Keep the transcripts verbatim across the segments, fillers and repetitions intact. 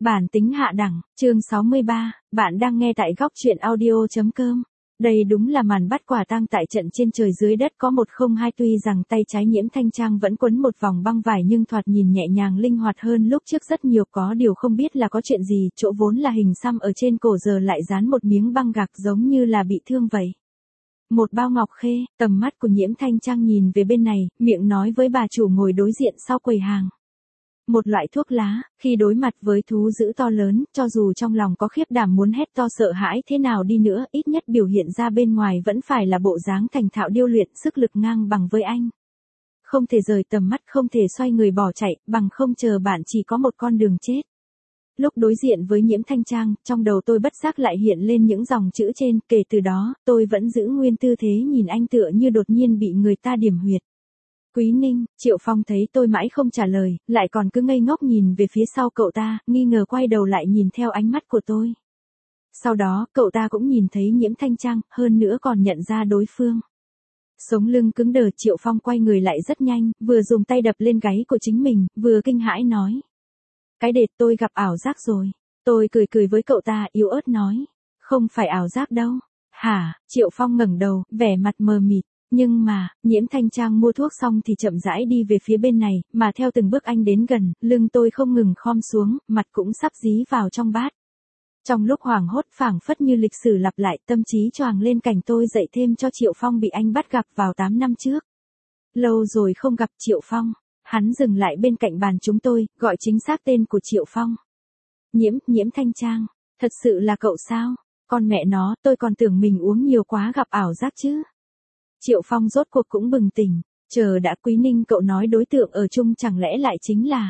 Bản tính hạ đẳng, chương sáu mươi ba, bạn đang nghe tại góc truyện audio.com. Đây đúng là màn bắt quả tang tại trận trên trời dưới đất có một không hai, tuy rằng tay trái Nhiễm Thanh Trang vẫn quấn một vòng băng vải nhưng thoạt nhìn nhẹ nhàng linh hoạt hơn lúc trước rất nhiều, có điều không biết là có chuyện gì, chỗ vốn là hình xăm ở trên cổ giờ lại dán một miếng băng gạc giống như là bị thương vậy. Một bao ngọc khê, tầm mắt của Nhiễm Thanh Trang nhìn về bên này, miệng nói với bà chủ ngồi đối diện sau quầy hàng. Một loại thuốc lá, khi đối mặt với thú dữ to lớn, cho dù trong lòng có khiếp đảm muốn hét to sợ hãi thế nào đi nữa, ít nhất biểu hiện ra bên ngoài vẫn phải là bộ dáng thành thạo điêu luyện, sức lực ngang bằng với anh. Không thể rời tầm mắt, không thể xoay người bỏ chạy, bằng không chờ bạn chỉ có một con đường chết. Lúc đối diện với Nhiễm Thanh Trang, trong đầu tôi bất giác lại hiện lên những dòng chữ trên, kể từ đó, tôi vẫn giữ nguyên tư thế nhìn anh tựa như đột nhiên bị người ta điểm huyệt. Quý Ninh, Triệu Phong thấy tôi mãi không trả lời, lại còn cứ ngây ngốc nhìn về phía sau cậu ta, nghi ngờ quay đầu lại nhìn theo ánh mắt của tôi. Sau đó, cậu ta cũng nhìn thấy Nhiễm Thanh Trang, hơn nữa còn nhận ra đối phương. Sống lưng cứng đờ, Triệu Phong quay người lại rất nhanh, vừa dùng tay đập lên gáy của chính mình, vừa kinh hãi nói. Cái đệt, tôi gặp ảo giác rồi. Tôi cười cười với cậu ta, yếu ớt nói. Không phải ảo giác đâu. Hả? Triệu Phong ngẩng đầu, vẻ mặt mờ mịt. Nhưng mà, Nhiễm Thanh Trang mua thuốc xong thì chậm rãi đi về phía bên này, mà theo từng bước anh đến gần, lưng tôi không ngừng khom xuống, mặt cũng sắp dí vào trong bát. Trong lúc hoảng hốt phảng phất như lịch sử lặp lại, tâm trí choàng lên cảnh tôi dậy thêm cho Triệu Phong bị anh bắt gặp vào tám năm trước. Lâu rồi không gặp Triệu Phong, hắn dừng lại bên cạnh bàn chúng tôi, gọi chính xác tên của Triệu Phong. Nhiễm, Nhiễm Thanh Trang, thật sự là cậu sao? Con mẹ nó, tôi còn tưởng mình uống nhiều quá gặp ảo giác chứ. Triệu Phong rốt cuộc cũng bừng tỉnh, chờ đã, Quý Ninh, cậu nói đối tượng ở chung chẳng lẽ lại chính là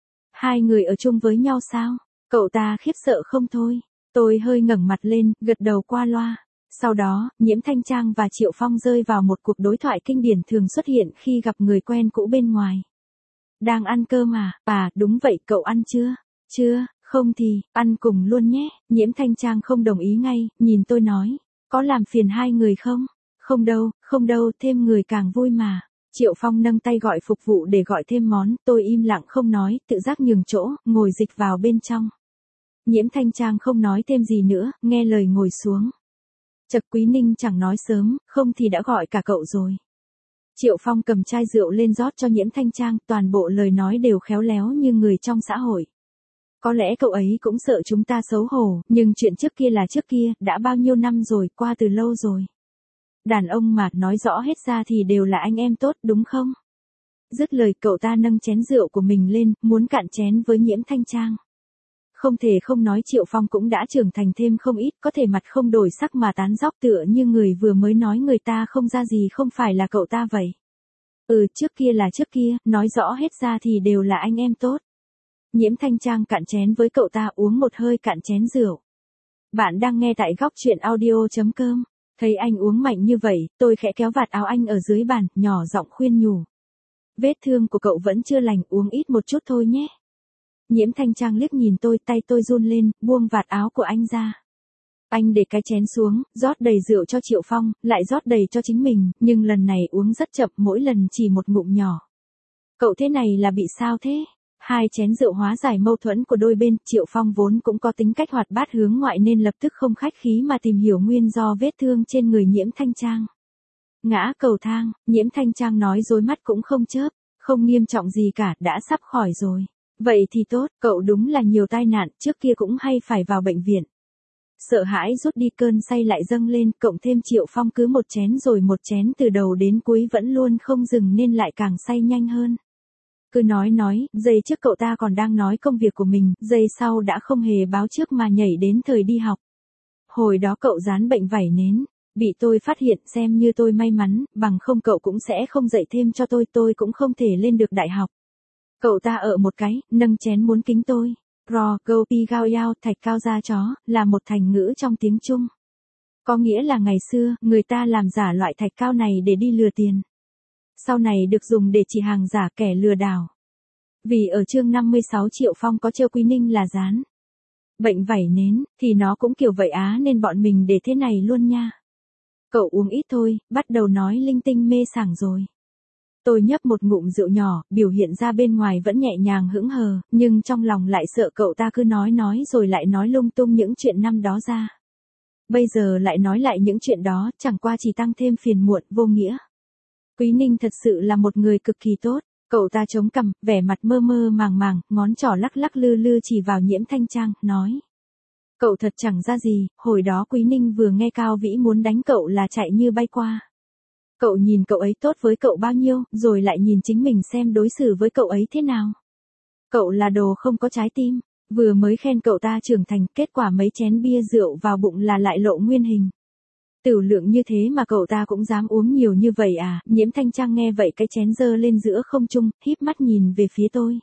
hai người ở chung với nhau sao? Cậu ta khiếp sợ không thôi. Tôi hơi ngẩng mặt lên, gật đầu qua loa. Sau đó, Nhiễm Thanh Trang và Triệu Phong rơi vào một cuộc đối thoại kinh điển thường xuất hiện khi gặp người quen cũ bên ngoài. Đang ăn cơm à? À, đúng vậy, cậu ăn chưa? Chưa, không thì, ăn cùng luôn nhé. Nhiễm Thanh Trang không đồng ý ngay, nhìn tôi nói. Có làm phiền hai người không? Không đâu, không đâu, thêm người càng vui mà. Triệu Phong nâng tay gọi phục vụ để gọi thêm món, tôi im lặng không nói, tự giác nhường chỗ, ngồi dịch vào bên trong. Nhiễm Thanh Trang không nói thêm gì nữa, nghe lời ngồi xuống. Chật, Quý Ninh chẳng nói sớm, không thì đã gọi cả cậu rồi. Triệu Phong cầm chai rượu lên rót cho Nhiễm Thanh Trang, toàn bộ lời nói đều khéo léo như người trong xã hội. Có lẽ cậu ấy cũng sợ chúng ta xấu hổ, nhưng chuyện trước kia là trước kia, đã bao nhiêu năm rồi, qua từ lâu rồi. Đàn ông mà, nói rõ hết ra thì đều là anh em tốt, đúng không? Dứt lời, cậu ta nâng chén rượu của mình lên, muốn cạn chén với Nhiễm Thanh Trang. Không thể không nói Triệu Phong cũng đã trưởng thành thêm không ít, có thể mặt không đổi sắc mà tán dóc tựa như người vừa mới nói người ta không ra gì không phải là cậu ta vậy. Ừ, trước kia là trước kia, nói rõ hết ra thì đều là anh em tốt. Nhiễm Thanh Trang cạn chén với cậu ta, uống một hơi cạn chén rượu. Bạn đang nghe tại góc truyện audio.com. Thấy anh uống mạnh như vậy, tôi khẽ kéo vạt áo anh ở dưới bàn, nhỏ giọng khuyên nhủ. Vết thương của cậu vẫn chưa lành, uống ít một chút thôi nhé. Nhiễm Thanh Trang liếc nhìn tôi, tay tôi run lên, buông vạt áo của anh ra. Anh để cái chén xuống, rót đầy rượu cho Triệu Phong, lại rót đầy cho chính mình, nhưng lần này uống rất chậm, mỗi lần chỉ một ngụm nhỏ. Cậu thế này là bị sao thế? Hai chén rượu hóa giải mâu thuẫn của đôi bên, Triệu Phong vốn cũng có tính cách hoạt bát hướng ngoại nên lập tức không khách khí mà tìm hiểu nguyên do vết thương trên người Nhiễm Thanh Trang. Ngã cầu thang, Nhiễm Thanh Trang nói dối mắt cũng không chớp, không nghiêm trọng gì cả, đã sắp khỏi rồi. Vậy thì tốt, cậu đúng là nhiều tai nạn, trước kia cũng hay phải vào bệnh viện. Sợ hãi rút đi, cơn say lại dâng lên, cộng thêm Triệu Phong cứ một chén rồi một chén từ đầu đến cuối vẫn luôn không dừng nên lại càng say nhanh hơn. Cứ nói nói, giây trước cậu ta còn đang nói công việc của mình, giây sau đã không hề báo trước mà nhảy đến thời đi học. Hồi đó cậu dán bệnh vảy nến, bị tôi phát hiện, xem như tôi may mắn, bằng không cậu cũng sẽ không dạy thêm cho tôi, tôi cũng không thể lên được đại học. Cậu ta ở một cái, nâng chén muốn kính tôi. Ro, go pi gao yao, thạch cao da chó, là một thành ngữ trong tiếng Trung. Có nghĩa là ngày xưa, người ta làm giả loại thạch cao này để đi lừa tiền. Sau này được dùng để chỉ hàng giả kẻ lừa đảo. Vì ở chương năm mươi sáu Triệu Phong có trêu Quý Ninh là dán bệnh vảy nến, thì nó cũng kiểu vậy á nên bọn mình để thế này luôn nha. Cậu uống ít thôi, bắt đầu nói linh tinh mê sảng rồi. Tôi nhấp một ngụm rượu nhỏ, biểu hiện ra bên ngoài vẫn nhẹ nhàng hững hờ, nhưng trong lòng lại sợ cậu ta cứ nói nói rồi lại nói lung tung những chuyện năm đó ra. Bây giờ lại nói lại những chuyện đó, chẳng qua chỉ tăng thêm phiền muộn, vô nghĩa. Quý Ninh thật sự là một người cực kỳ tốt. Cậu ta chống cằm, vẻ mặt mơ mơ màng màng, ngón trỏ lắc lắc lư lư chỉ vào Nhiễm Thanh Trang, nói. Cậu thật chẳng ra gì, hồi đó Quý Ninh vừa nghe Cao Vĩ muốn đánh cậu là chạy như bay qua. Cậu nhìn cậu ấy tốt với cậu bao nhiêu, rồi lại nhìn chính mình xem đối xử với cậu ấy thế nào. Cậu là đồ không có trái tim, vừa mới khen cậu ta trưởng thành, kết quả mấy chén bia rượu vào bụng là lại lộ nguyên hình. Tửu lượng như thế mà cậu ta cũng dám uống nhiều như vậy à? Nhiễm Thanh Trang nghe vậy cái chén giơ lên giữa không trung, híp mắt nhìn về phía tôi.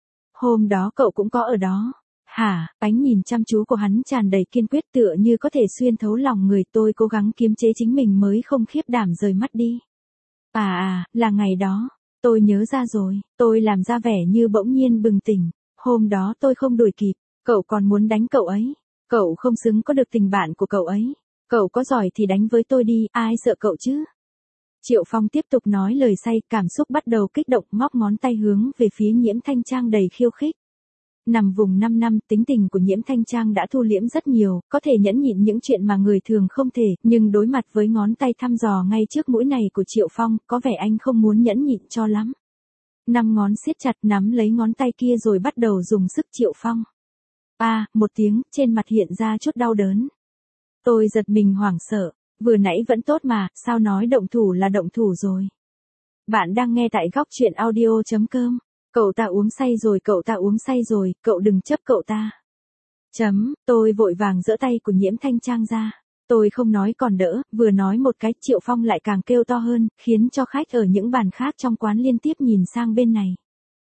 Hôm đó cậu cũng có ở đó. Hả? Ánh nhìn chăm chú của hắn tràn đầy kiên quyết tựa như có thể xuyên thấu lòng người. Tôi cố gắng kiềm chế chính mình mới không khiếp đảm rời mắt đi. À à, là ngày đó. Tôi nhớ ra rồi, tôi làm ra vẻ như bỗng nhiên bừng tỉnh. Hôm đó tôi không đuổi kịp, cậu còn muốn đánh cậu ấy. Cậu không xứng có được tình bạn của cậu ấy. Cậu có giỏi thì đánh với tôi đi, ai sợ cậu chứ? Triệu Phong tiếp tục nói lời say, cảm xúc bắt đầu kích động, móc ngón tay hướng về phía Nhiễm Thanh Trang đầy khiêu khích. Nằm vùng năm năm, tính tình của Nhiễm Thanh Trang đã thu liễm rất nhiều, có thể nhẫn nhịn những chuyện mà người thường không thể, nhưng đối mặt với ngón tay thăm dò ngay trước mũi này của Triệu Phong, có vẻ anh không muốn nhẫn nhịn cho lắm. Năm ngón siết chặt nắm lấy ngón tay kia rồi bắt đầu dùng sức. Triệu Phong. À, một tiếng, trên mặt hiện ra chút đau đớn. Tôi giật mình hoảng sợ, vừa nãy vẫn tốt mà, sao nói động thủ là động thủ rồi. Bạn đang nghe tại góc truyện audio chấm com. Cậu ta uống say rồi, cậu ta uống say rồi, cậu đừng chấp cậu ta. Chấm, tôi vội vàng giỡ tay của Nhiễm Thanh Trang ra. Tôi không nói còn đỡ, vừa nói một cái Triệu Phong lại càng kêu to hơn, khiến cho khách ở những bàn khác trong quán liên tiếp nhìn sang bên này.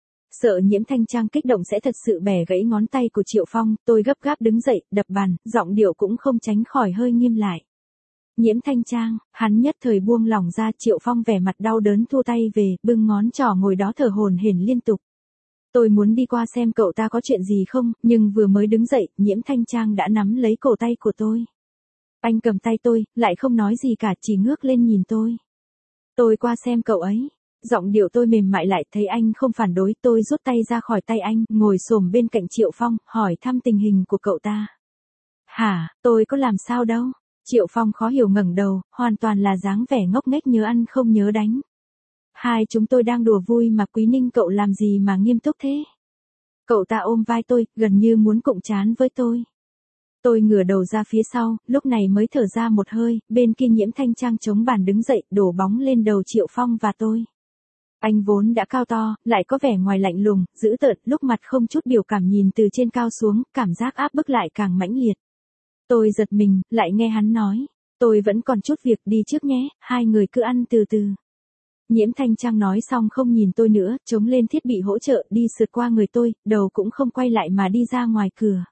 Sợ Nhiễm Thanh Trang kích động sẽ thật sự bẻ gãy ngón tay của Triệu Phong, tôi gấp gáp đứng dậy, đập bàn, giọng điệu cũng không tránh khỏi hơi nghiêm lại. Nhiễm Thanh Trang, hắn nhất thời buông lỏng ra. Triệu Phong vẻ mặt đau đớn thua tay về, bưng ngón trỏ ngồi đó thở hổn hển liên tục. Tôi muốn đi qua xem cậu ta có chuyện gì không, nhưng vừa mới đứng dậy, Nhiễm Thanh Trang đã nắm lấy cổ tay của tôi. Anh cầm tay tôi, lại không nói gì cả, chỉ ngước lên nhìn tôi. Tôi qua xem cậu ấy. Giọng điệu tôi mềm mại lại, thấy anh không phản đối, tôi rút tay ra khỏi tay anh, ngồi xổm bên cạnh Triệu Phong, hỏi thăm tình hình của cậu ta. Hả, tôi có làm sao đâu. Triệu Phong khó hiểu ngẩng đầu, hoàn toàn là dáng vẻ ngốc nghếch nhớ ăn không nhớ đánh. Hai chúng tôi đang đùa vui mà Quý Ninh cậu làm gì mà nghiêm túc thế. Cậu ta ôm vai tôi, gần như muốn cụng trán với tôi. Tôi ngửa đầu ra phía sau, lúc này mới thở ra một hơi, bên kia Nhiễm Thanh Trang chống bàn đứng dậy, đổ bóng lên đầu Triệu Phong và tôi. Anh vốn đã cao to, lại có vẻ ngoài lạnh lùng, dữ tợn, lúc mặt không chút biểu cảm nhìn từ trên cao xuống, cảm giác áp bức lại càng mãnh liệt. Tôi giật mình, lại nghe hắn nói, tôi vẫn còn chút việc đi trước nhé, hai người cứ ăn từ từ. Nhiễm Thanh Trang nói xong không nhìn tôi nữa, chống lên thiết bị hỗ trợ, đi sượt qua người tôi, đầu cũng không quay lại mà đi ra ngoài cửa.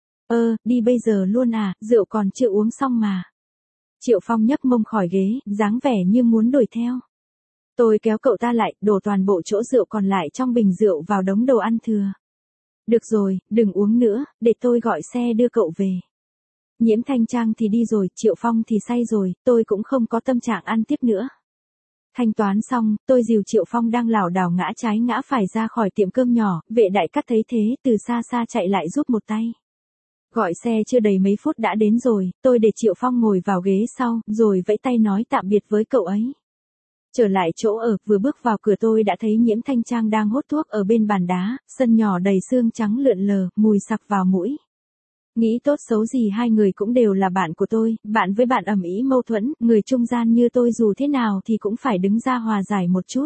Ơ, đi bây giờ luôn à, rượu còn chưa uống xong mà. Triệu Phong nhấc mông khỏi ghế, dáng vẻ như muốn đuổi theo. Tôi kéo cậu ta lại, đổ toàn bộ chỗ rượu còn lại trong bình rượu vào đống đồ ăn thừa. Được rồi, đừng uống nữa, để tôi gọi xe đưa cậu về. Nhiễm Thanh Trang thì đi rồi, Triệu Phong thì say rồi, tôi cũng không có tâm trạng ăn tiếp nữa. Thanh toán xong, tôi dìu Triệu Phong đang lảo đảo ngã trái ngã phải ra khỏi tiệm cơm nhỏ, vệ đại cát thấy thế, từ xa xa chạy lại giúp một tay. Gọi xe chưa đầy mấy phút đã đến rồi, tôi để Triệu Phong ngồi vào ghế sau, rồi vẫy tay nói tạm biệt với cậu ấy. Trở lại chỗ ở, vừa bước vào cửa tôi đã thấy Nhiễm Thanh Trang đang hốt thuốc ở bên bàn đá, sân nhỏ đầy xương trắng lượn lờ, mùi sặc vào mũi. Nghĩ tốt xấu gì hai người cũng đều là bạn của tôi, bạn với bạn ầm ĩ mâu thuẫn, người trung gian như tôi dù thế nào thì cũng phải đứng ra hòa giải một chút.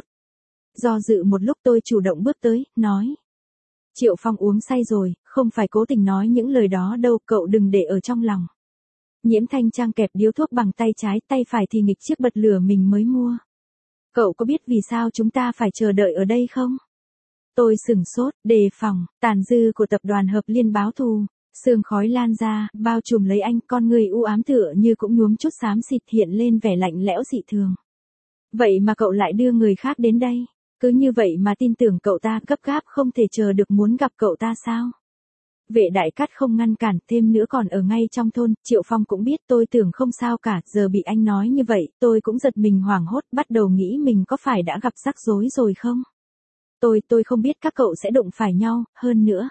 Do dự một lúc tôi chủ động bước tới, nói. Triệu Phong uống say rồi, không phải cố tình nói những lời đó đâu, cậu đừng để ở trong lòng. Nhiễm Thanh Trang kẹp điếu thuốc bằng tay trái, tay phải thì nghịch chiếc bật lửa mình mới mua. Cậu có biết vì sao chúng ta phải chờ đợi ở đây không? Tôi sửng sốt, đề phòng, tàn dư của tập đoàn Hợp Liên báo thù. Sương khói lan ra, bao trùm lấy anh, con người u ám tựa như cũng nhuốm chút xám xịt hiện lên vẻ lạnh lẽo dị thường. Vậy mà cậu lại đưa người khác đến đây, cứ như vậy mà tin tưởng cậu ta, gấp gáp không thể chờ được muốn gặp cậu ta sao? Vệ Đại Cát không ngăn cản, thêm nữa còn ở ngay trong thôn, Triệu Phong cũng biết tôi tưởng không sao cả, giờ bị anh nói như vậy, tôi cũng giật mình hoảng hốt, bắt đầu nghĩ mình có phải đã gặp rắc rối rồi không? Tôi, tôi không biết các cậu sẽ đụng phải nhau, hơn nữa.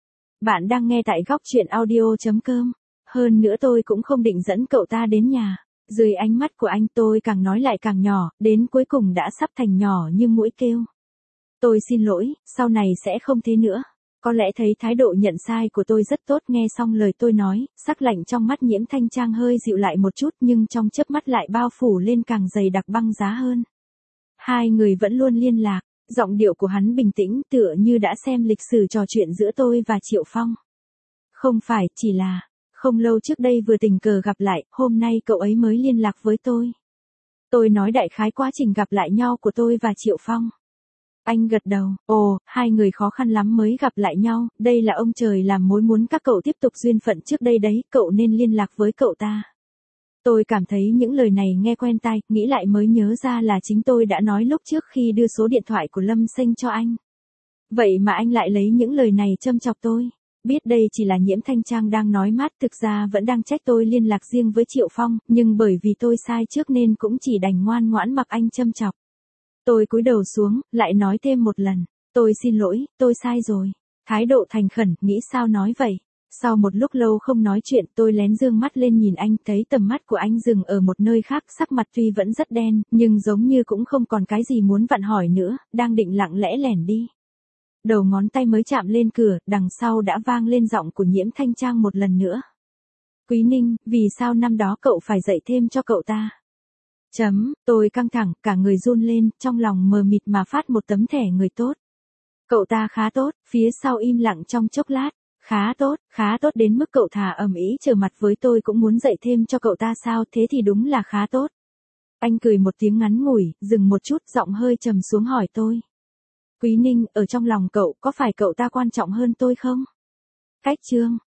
Bạn đang nghe tại góc chuyện audio.com. Hơn nữa tôi cũng không định dẫn cậu ta đến nhà. Dưới ánh mắt của anh tôi càng nói lại càng nhỏ, đến cuối cùng đã sắp thành nhỏ như muỗi kêu. Tôi xin lỗi, sau này sẽ không thế nữa. Có lẽ thấy thái độ nhận sai của tôi rất tốt, nghe xong lời tôi nói, sắc lạnh trong mắt Nhiễm Thanh Trang hơi dịu lại một chút nhưng trong chớp mắt lại bao phủ lên càng dày đặc băng giá hơn. Hai người vẫn luôn liên lạc, giọng điệu của hắn bình tĩnh tựa như đã xem lịch sử trò chuyện giữa tôi và Triệu Phong. Không phải, chỉ là, không lâu trước đây vừa tình cờ gặp lại, hôm nay cậu ấy mới liên lạc với tôi. Tôi nói đại khái quá trình gặp lại nhau của tôi và Triệu Phong. Anh gật đầu, ồ, hai người khó khăn lắm mới gặp lại nhau, đây là ông trời làm mối muốn các cậu tiếp tục duyên phận trước đây đấy, cậu nên liên lạc với cậu ta. Tôi cảm thấy những lời này nghe quen tai, nghĩ lại mới nhớ ra là chính tôi đã nói lúc trước khi đưa số điện thoại của Lâm Sinh cho anh. Vậy mà anh lại lấy những lời này châm chọc tôi. Biết đây chỉ là Nhiễm Thanh Trang đang nói mát, thực ra vẫn đang trách tôi liên lạc riêng với Triệu Phong, nhưng bởi vì tôi sai trước nên cũng chỉ đành ngoan ngoãn mặc anh châm chọc. Tôi cúi đầu xuống, lại nói thêm một lần, tôi xin lỗi, tôi sai rồi. Thái độ thành khẩn, nghĩ sao nói vậy. Sau một lúc lâu không nói chuyện, tôi lén dương mắt lên nhìn anh, thấy tầm mắt của anh dừng ở một nơi khác, sắc mặt tuy vẫn rất đen, nhưng giống như cũng không còn cái gì muốn vặn hỏi nữa, đang định lặng lẽ lẻn đi. Đầu ngón tay mới chạm lên cửa, đằng sau đã vang lên giọng của Nhiễm Thanh Trang một lần nữa. Quý Ninh, vì sao năm đó cậu phải dạy thêm cho cậu ta? Chấm, tôi căng thẳng, cả người run lên, trong lòng mờ mịt mà phát một tấm thẻ người tốt. Cậu ta khá tốt, phía sau im lặng trong chốc lát. Khá tốt, khá tốt đến mức cậu thà ầm ĩ trở mặt với tôi cũng muốn dạy thêm cho cậu ta sao, thế thì đúng là khá tốt. Anh cười một tiếng ngắn ngủi, dừng một chút, giọng hơi trầm xuống hỏi tôi. Quý Ninh, ở trong lòng cậu, có phải cậu ta quan trọng hơn tôi không? Cách chương.